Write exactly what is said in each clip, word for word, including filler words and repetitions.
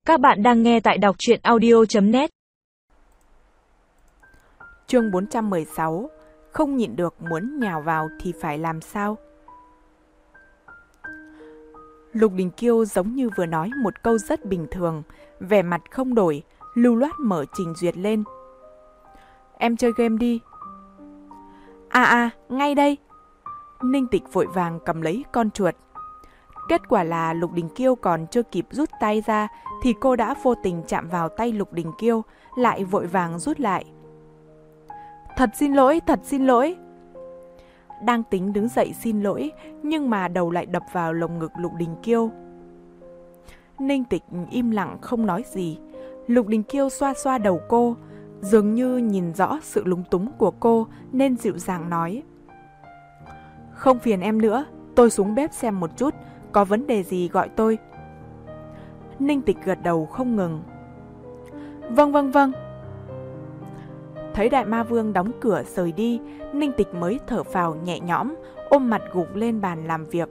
Các bạn đang nghe tại đọc truyện audio chấm net. Chương bốn trăm mười sáu. Không nhịn được muốn nhào vào thì phải làm sao? Lục Đình Kiêu giống như vừa nói một câu rất bình thường, vẻ mặt không đổi, lưu loát mở trình duyệt lên. Em chơi game đi. À à, ngay đây. Ninh Tịch vội vàng cầm lấy con chuột. Kết quả là Lục Đình Kiêu còn chưa kịp rút tay ra thì cô đã vô tình chạm vào tay Lục Đình Kiêu, lại vội vàng rút lại. Thật xin lỗi, thật xin lỗi. Đang tính đứng dậy xin lỗi, nhưng mà đầu lại đập vào lồng ngực Lục Đình Kiêu. Ninh Tịch im lặng không nói gì. Lục Đình Kiêu xoa xoa đầu cô, dường như nhìn rõ sự lúng túng của cô nên dịu dàng nói. Không phiền em nữa, tôi xuống bếp xem một chút, có vấn đề gì gọi tôi. Ninh Tịch gật đầu không ngừng. Vâng vâng vâng. Thấy Đại Ma Vương đóng cửa rời đi, Ninh Tịch mới thở phào nhẹ nhõm, ôm mặt gục lên bàn làm việc.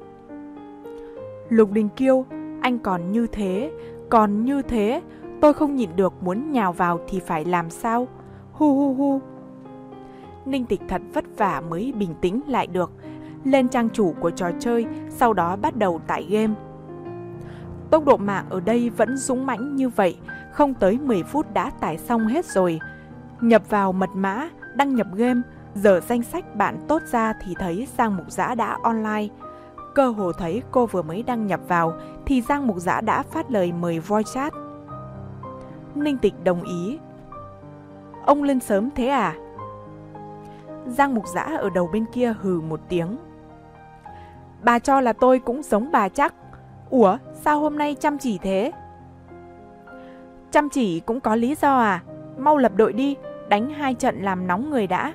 Lục Đình Kiêu, anh còn như thế, còn như thế, tôi không nhịn được muốn nhào vào thì phải làm sao? Hu hu hu. Ninh Tịch thật vất vả mới bình tĩnh lại được, lên trang chủ của trò chơi, sau đó bắt đầu tải game. Tốc độ mạng ở đây vẫn dũng mãnh như vậy, không tới mười phút đã tải xong hết rồi. Nhập vào mật mã, đăng nhập game, dở danh sách bạn tốt ra thì thấy Giang Mục Dã đã online. Cơ hồ thấy cô vừa mới đăng nhập vào thì Giang Mục Dã đã phát lời mời voice chat. Ninh Tịch đồng ý. Ông lên sớm thế à? Giang Mục Dã ở đầu bên kia hừ một tiếng. Bà cho là tôi cũng giống bà chắc. Ủa, sao hôm nay chăm chỉ thế? Chăm chỉ cũng có lý do à? Mau lập đội đi, đánh hai trận làm nóng người đã.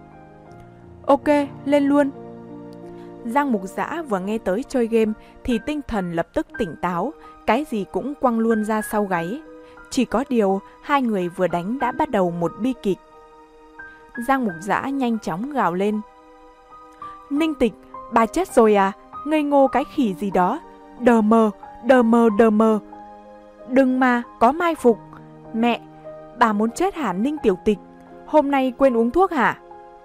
Ok, lên luôn. Giang Mục Dã vừa nghe tới chơi game thì tinh thần lập tức tỉnh táo, cái gì cũng quăng luôn ra sau gáy. Chỉ có điều, hai người vừa đánh đã bắt đầu một bi kịch. Giang Mục Dã nhanh chóng gào lên. Ninh Tịch, bà chết rồi à? Ngây ngô cái khỉ gì đó. Đờ mờ, đờ mờ, đờ mờ. Đừng mà, có mai phục. Mẹ, bà muốn chết hả Ninh Tiểu Tịch? Hôm nay quên uống thuốc hả?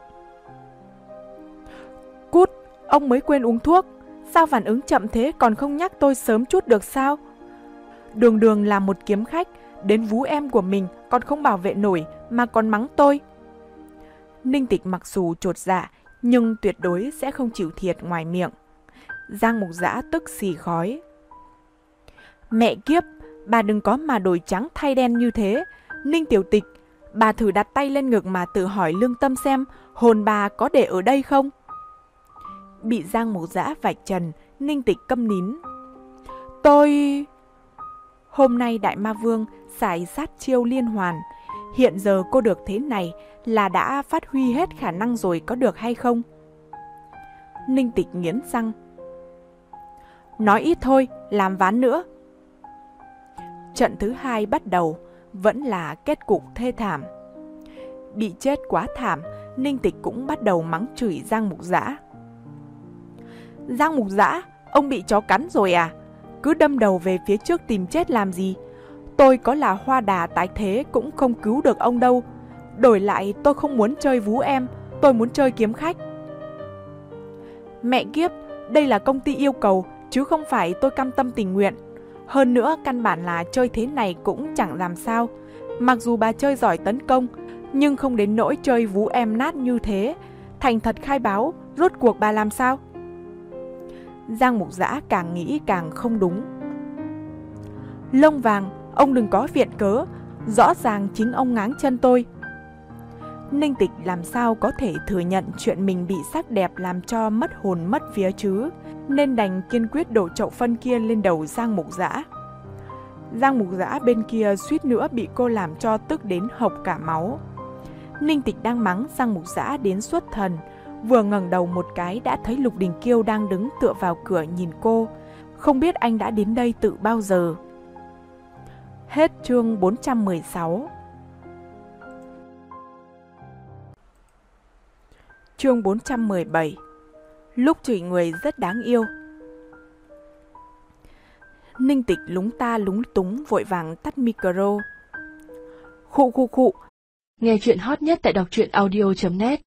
Cút, ông mới quên uống thuốc. Sao phản ứng chậm thế, còn không nhắc tôi sớm chút được sao? Đường đường là một kiếm khách, đến vú em của mình còn không bảo vệ nổi mà còn mắng tôi. Ninh Tịch mặc dù chột dạ nhưng tuyệt đối sẽ không chịu thiệt ngoài miệng. Giang Mục Dã tức xì khói. Mẹ kiếp, bà đừng có mà đổi trắng thay đen như thế. Ninh Tiểu Tịch, bà thử đặt tay lên ngực mà tự hỏi lương tâm xem hồn bà có để ở đây không? Bị Giang Mục Dã vạch trần, Ninh Tịch câm nín. Tôi... Hôm nay Đại Ma Vương xài sát chiêu liên hoàn. Hiện giờ cô được thế này là đã phát huy hết khả năng rồi có được hay không? Ninh Tịch nghiến răng. Nói ít thôi, làm ván nữa. Trận thứ hai bắt đầu, vẫn là kết cục thê thảm. Bị chết quá thảm, Ninh Tịch cũng bắt đầu mắng chửi Giang Mục Dã. Giang Mục Dã, ông bị chó cắn rồi à? Cứ đâm đầu về phía trước tìm chết làm gì? Tôi có là hoa đà tái thế cũng không cứu được ông đâu. Đổi lại tôi không muốn chơi vú em, tôi muốn chơi kiếm khách. Mẹ kiếp, đây là công ty yêu cầu, chứ không phải tôi cam tâm tình nguyện. Hơn nữa căn bản là chơi thế này cũng chẳng làm sao. Mặc dù bà chơi giỏi tấn công, nhưng không đến nỗi chơi vú em nát như thế. Thành thật khai báo, rốt cuộc bà làm sao? Giang Mục Dã càng nghĩ càng không đúng. Lông vàng, ông đừng có viện cớ, rõ ràng chính ông ngáng chân tôi. Ninh Tịch làm sao có thể thừa nhận chuyện mình bị sắc đẹp làm cho mất hồn mất vía chứ, nên đành kiên quyết đổ chậu phân kia lên đầu Giang Mục Dã. Giang Mục Dã bên kia suýt nữa bị cô làm cho tức đến hộc cả máu. Ninh Tịch đang mắng Giang Mục Dã đến xuất thần, vừa ngẩng đầu một cái đã thấy Lục Đình Kiêu đang đứng tựa vào cửa nhìn cô. Không biết anh đã đến đây từ bao giờ. Hết chương bốn trăm mười sáu. Chương bốn trăm mười bảy. Lúc chửi người rất đáng yêu. Ninh Tịch lúng ta lúng túng vội vàng tắt micro. Khụ khụ khụ. Nghe chuyện hot nhất tại đọc truyện audio chấm net